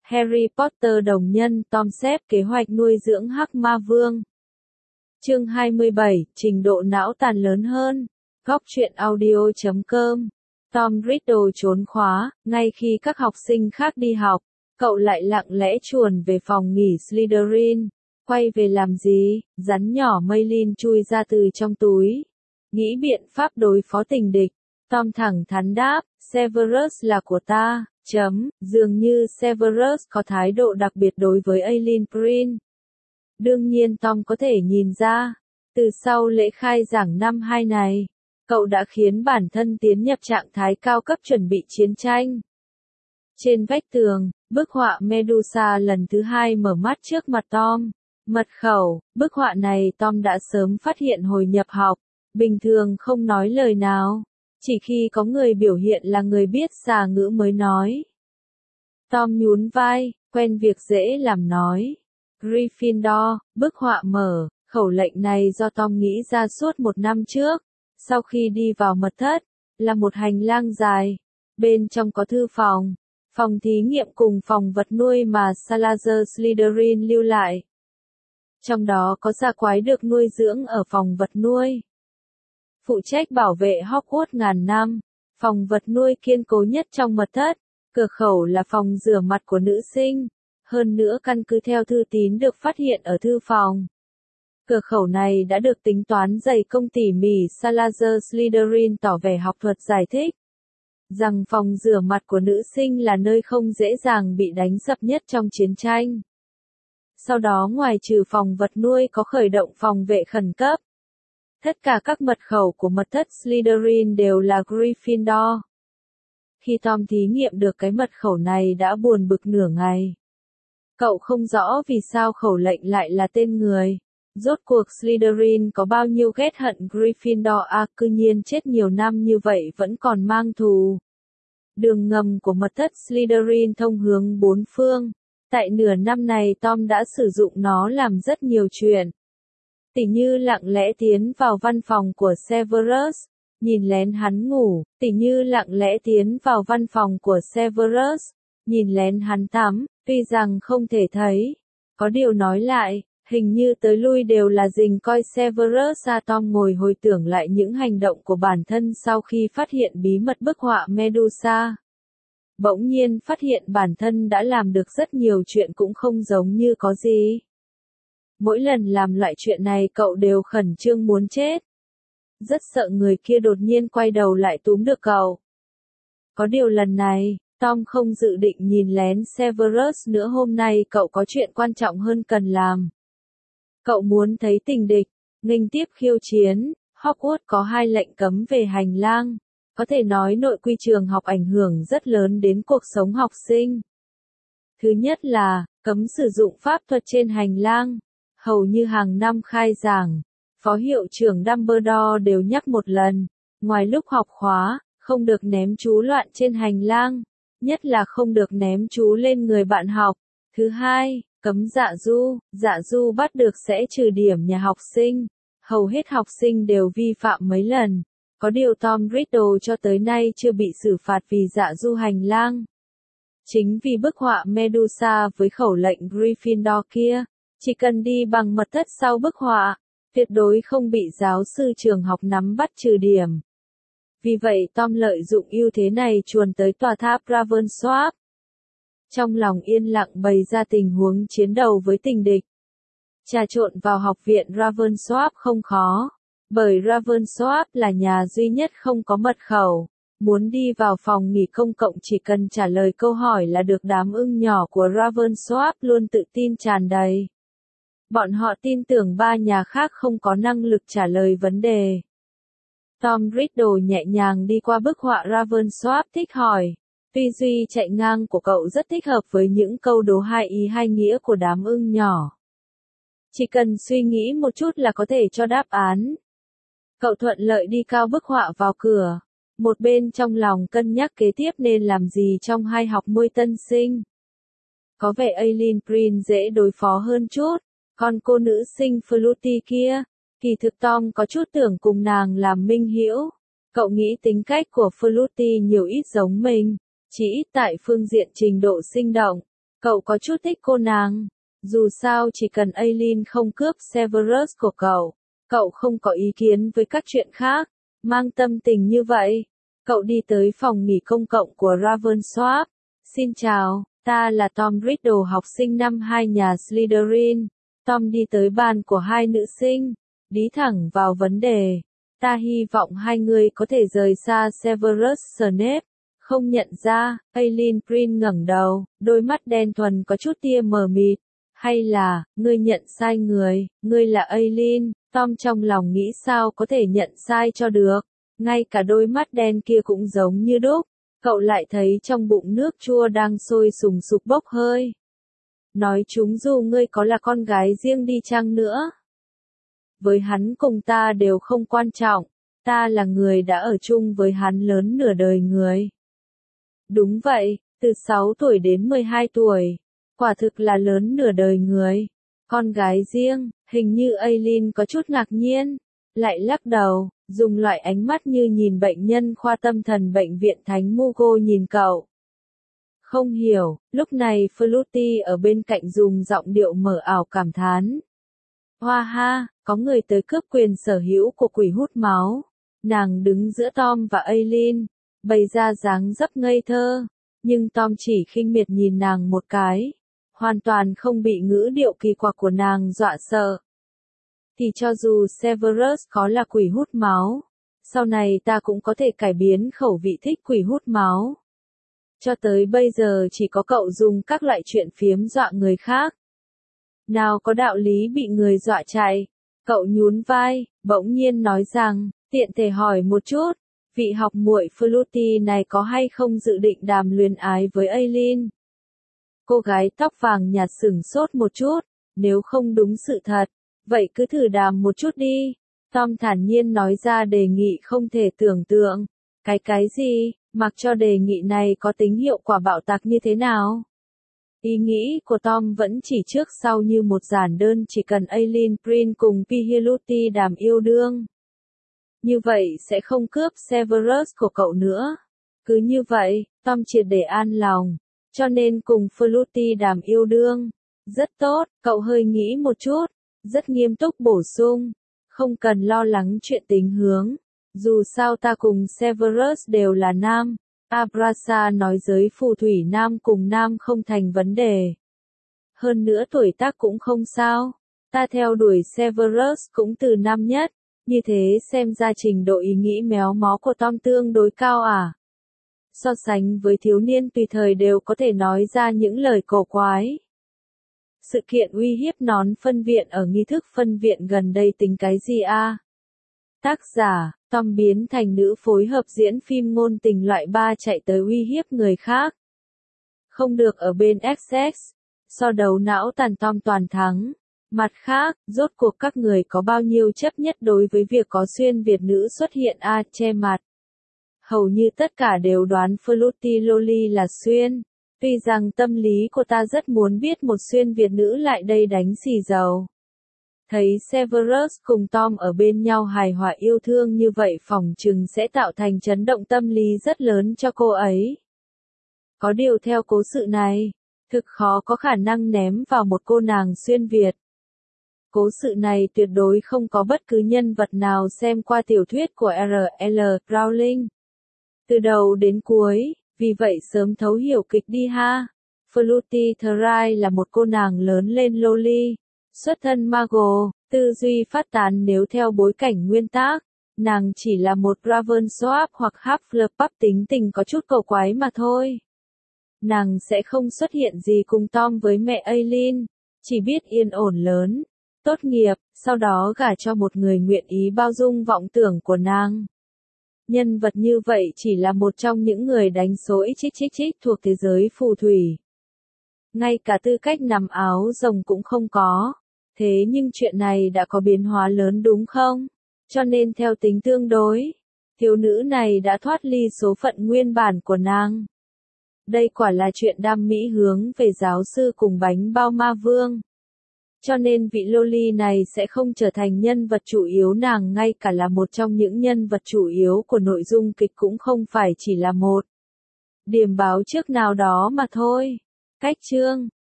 Harry Potter đồng nhân Tom xếp kế hoạch nuôi dưỡng Hắc Ma Vương. Chương 27, trình độ não tàn lớn hơn. Góc truyện audio.com. Tom Riddle trốn khóa, ngay khi các học sinh khác đi học, cậu lại lặng lẽ chuồn về phòng nghỉ Slytherin. Quay về làm gì? Rắn nhỏ Maylin chui ra từ trong túi. Nghĩ biện pháp đối phó tình địch. Tom thẳng thắn đáp, Severus là của ta. Dường như Severus có thái độ đặc biệt đối với Aileen Prin. Đương nhiên Tom có thể nhìn ra, từ sau lễ khai giảng năm 2 này, cậu đã khiến bản thân tiến nhập trạng thái cao cấp chuẩn bị chiến tranh. Trên vách tường, bức họa Medusa lần thứ 2 mở mắt trước mặt Tom. Mật khẩu, bức họa này Tom đã sớm phát hiện hồi nhập học, bình thường không nói lời nào, chỉ khi có người biểu hiện là người biết xà ngữ mới nói. Tom nhún vai, quen việc dễ làm nói. Gryffindor, bức họa mở, khẩu lệnh này do Tom nghĩ ra suốt 1 năm trước, sau khi đi vào mật thất, là một hành lang dài, bên trong có thư phòng, phòng thí nghiệm cùng phòng vật nuôi mà Salazar Slytherin lưu lại. Trong đó có giã quái được nuôi dưỡng ở phòng vật nuôi. Phụ trách bảo vệ Hogwarts ngàn năm, phòng vật nuôi kiên cố nhất trong mật thất, cửa khẩu là phòng rửa mặt của nữ sinh, hơn nữa căn cứ theo thư tín được phát hiện ở thư phòng. Cửa khẩu này đã được tính toán dày công tỉ mỉ. Salazar Slytherin tỏ vẻ học thuật giải thích rằng phòng rửa mặt của nữ sinh là nơi không dễ dàng bị đánh sập nhất trong chiến tranh. Sau đó ngoài trừ phòng vật nuôi có khởi động phòng vệ khẩn cấp. Tất cả các mật khẩu của mật thất Slytherin đều là Gryffindor. Khi Tom thí nghiệm được cái mật khẩu này đã buồn bực nửa ngày. Cậu không rõ vì sao khẩu lệnh lại là tên người. Rốt cuộc Slytherin có bao nhiêu ghét hận Gryffindor cư nhiên chết nhiều năm như vậy vẫn còn mang thù. Đường ngầm của mật thất Slytherin thông hướng 4 phương. Tại nửa năm này Tom đã sử dụng nó làm rất nhiều chuyện. Tỉ như lặng lẽ tiến vào văn phòng của Severus, nhìn lén hắn ngủ, tỉ như lặng lẽ tiến vào văn phòng của Severus, nhìn lén hắn tắm, tuy rằng không thể thấy. Có điều nói lại, hình như tới lui đều là rình coi Severus. Tom ngồi hồi tưởng lại những hành động của bản thân sau khi phát hiện bí mật bức họa Medusa. Bỗng nhiên phát hiện bản thân đã làm được rất nhiều chuyện cũng không giống như có gì. Mỗi lần làm loại chuyện này cậu đều khẩn trương muốn chết. Rất sợ người kia đột nhiên quay đầu lại túm được cậu. Có điều lần này, Tom không dự định nhìn lén Severus nữa. Hôm nay cậu có chuyện quan trọng hơn cần làm. Cậu muốn thấy tình địch, nghênh tiếp khiêu chiến. Hogwarts có 2 lệnh cấm về hành lang. Có thể nói nội quy trường học ảnh hưởng rất lớn đến cuộc sống học sinh. Thứ nhất là, cấm sử dụng pháp thuật trên hành lang. Hầu như hàng năm khai giảng, Phó hiệu trưởng Dumbledore đều nhắc một lần, ngoài lúc học khóa, không được ném chú loạn trên hành lang, nhất là không được ném chú lên người bạn học. Thứ hai, cấm dạ du bắt được sẽ trừ điểm nhà học sinh. Hầu hết học sinh đều vi phạm mấy lần. Có điều Tom Riddle cho tới nay chưa bị xử phạt vì dạ du hành lang. Chính vì bức họa Medusa với khẩu lệnh Gryffindor kia, chỉ cần đi bằng mật thất sau bức họa, tuyệt đối không bị giáo sư trường học nắm bắt trừ điểm. Vì vậy Tom lợi dụng ưu thế này chuồn tới tòa tháp Ravensworth. Trong lòng yên lặng bày ra tình huống chiến đầu với tình địch. Trà trộn vào học viện Ravensworth không khó. Bởi Ravensworth là nhà duy nhất không có mật khẩu, muốn đi vào phòng nghỉ công cộng chỉ cần trả lời câu hỏi là được. Đám ưng nhỏ của Ravensworth luôn tự tin tràn đầy. Bọn họ tin tưởng 3 nhà khác không có năng lực trả lời vấn đề. Tom Riddle nhẹ nhàng đi qua bức họa Ravensworth thích hỏi. Tư duy chạy ngang của cậu rất thích hợp với những câu đố hai ý hai nghĩa của đám ưng nhỏ. Chỉ cần suy nghĩ một chút là có thể cho đáp án. Cậu thuận lợi đi cao bức họa vào cửa. Một bên trong lòng cân nhắc kế tiếp nên làm gì trong 2 học môi tân sinh. Có vẻ Aileen Prin dễ đối phó hơn chút. Còn cô nữ sinh Flutie kia, kỳ thực Tom có chút tưởng cùng nàng làm minh hữu. Cậu nghĩ tính cách của Flutie nhiều ít giống mình, chỉ ít tại phương diện trình độ sinh động. Cậu có chút thích cô nàng. Dù sao chỉ cần Aileen không cướp Severus của cậu không có ý kiến với các chuyện khác. Mang tâm tình như vậy, cậu đi tới phòng nghỉ công cộng của Ravensworth. Xin chào, ta là Tom Riddle, học sinh năm 2 nhà Slytherin. Tom đi tới bàn của hai nữ sinh, đi thẳng vào vấn đề. Ta hy vọng hai người có thể rời xa Severus Snape. Không nhận ra, Aileen Prin ngẩng đầu, đôi mắt đen thuần có chút tia mờ mịt. Hay là, ngươi nhận sai người, ngươi là Aileen. Tom trong lòng nghĩ sao có thể nhận sai cho được. Ngay cả đôi mắt đen kia cũng giống như đúc. Cậu lại thấy trong bụng nước chua đang sôi sùng sục bốc hơi. Nói chúng dù ngươi có là con gái riêng đi chăng nữa, với hắn cùng ta đều không quan trọng. Ta là người đã ở chung với hắn lớn nửa đời người. Đúng vậy, từ 6 tuổi đến 12 tuổi. Quả thực là lớn nửa đời người. Con gái riêng, hình như Aileen có chút ngạc nhiên. Lại lắc đầu, dùng loại ánh mắt như nhìn bệnh nhân khoa tâm thần bệnh viện Thánh Mugo nhìn cậu. Không hiểu, lúc này Flutie ở bên cạnh dùng giọng điệu mờ ảo cảm thán. Hoa ha, có người tới cướp quyền sở hữu của quỷ hút máu. Nàng đứng giữa Tom và Aileen, bày ra dáng dấp ngây thơ. Nhưng Tom chỉ khinh miệt nhìn nàng một cái. Hoàn toàn không bị ngữ điệu kỳ quặc của nàng dọa sợ. Thì cho dù Severus có là quỷ hút máu, sau này ta cũng có thể cải biến khẩu vị thích quỷ hút máu. Cho tới bây giờ chỉ có cậu dùng các loại chuyện phiếm dọa người khác. Nào có đạo lý bị người dọa chạy. Cậu nhún vai, bỗng nhiên nói rằng, tiện thể hỏi một chút, vị học muội Flutie này có hay không dự định đàm luyến ái với Aileen? Cô gái tóc vàng nhạt sửng sốt một chút, nếu không đúng sự thật, vậy cứ thử đàm một chút đi. Tom thản nhiên nói ra đề nghị không thể tưởng tượng. Cái gì, mặc cho đề nghị này có tính hiệu quả bạo tạc như thế nào? Ý nghĩ của Tom vẫn chỉ trước sau như một giản đơn, chỉ cần Aileen Prin cùng Pihiluti đàm yêu đương. Như vậy sẽ không cướp Severus của cậu nữa. Cứ như vậy, Tom triệt để an lòng. Cho nên cùng Flutie đàm yêu đương. Rất tốt, cậu hơi nghĩ một chút. Rất nghiêm túc bổ sung. Không cần lo lắng chuyện tính hướng. Dù sao ta cùng Severus đều là nam. Abrasa nói giới phù thủy nam cùng nam không thành vấn đề. Hơn nữa tuổi tác cũng không sao. Ta theo đuổi Severus cũng từ năm nhất. Như thế xem ra trình độ ý nghĩ méo mó của Tom tương đối cao à? So sánh với thiếu niên tùy thời đều có thể nói ra những lời cổ quái. Sự kiện uy hiếp nón phân viện ở nghi thức phân viện gần đây tính cái gì a? Tác giả, Tom biến thành nữ phối hợp diễn phim ngôn tình loại 3 chạy tới uy hiếp người khác. Không được ở bên XX. So đấu não tàn Tom toàn thắng. Mặt khác, rốt cuộc các người có bao nhiêu chấp nhất đối với việc có xuyên Việt nữ xuất hiện che mặt. Hầu như tất cả đều đoán Flutie Loli là xuyên. Tuy rằng tâm lý của ta rất muốn biết một xuyên Việt nữ lại đây đánh xì dầu. Thấy Severus cùng Tom ở bên nhau hài hòa yêu thương như vậy phỏng chừng sẽ tạo thành chấn động tâm lý rất lớn cho cô ấy. Có điều theo cố sự này, thực khó có khả năng ném vào một cô nàng xuyên Việt. Cố sự này tuyệt đối không có bất cứ nhân vật nào xem qua tiểu thuyết của R.L. Rowling. Từ đầu đến cuối, vì vậy sớm thấu hiểu kịch đi ha. Flutie Thrai là một cô nàng lớn lên loli, xuất thân Mago, tư duy phát tán nếu theo bối cảnh nguyên tác. Nàng chỉ là một Ravensworth hoặc Hufflepuff tính tình có chút cầu quái mà thôi. Nàng sẽ không xuất hiện gì cùng Tom với mẹ Aileen, chỉ biết yên ổn lớn, tốt nghiệp, sau đó gả cho một người nguyện ý bao dung vọng tưởng của nàng. Nhân vật như vậy chỉ là một trong những người đánh số XXX thuộc thế giới phù thủy. Ngay cả tư cách nằm áo rồng cũng không có. Thế nhưng chuyện này đã có biến hóa lớn đúng không? Cho nên theo tính tương đối, thiếu nữ này đã thoát ly số phận nguyên bản của nàng. Đây quả là chuyện đam mỹ hướng về giáo sư cùng bánh bao ma vương. Cho nên vị Loli này sẽ không trở thành nhân vật chủ yếu, nàng ngay cả là một trong những nhân vật chủ yếu của nội dung kịch cũng không phải chỉ là một điểm báo trước nào đó mà thôi. Cách chương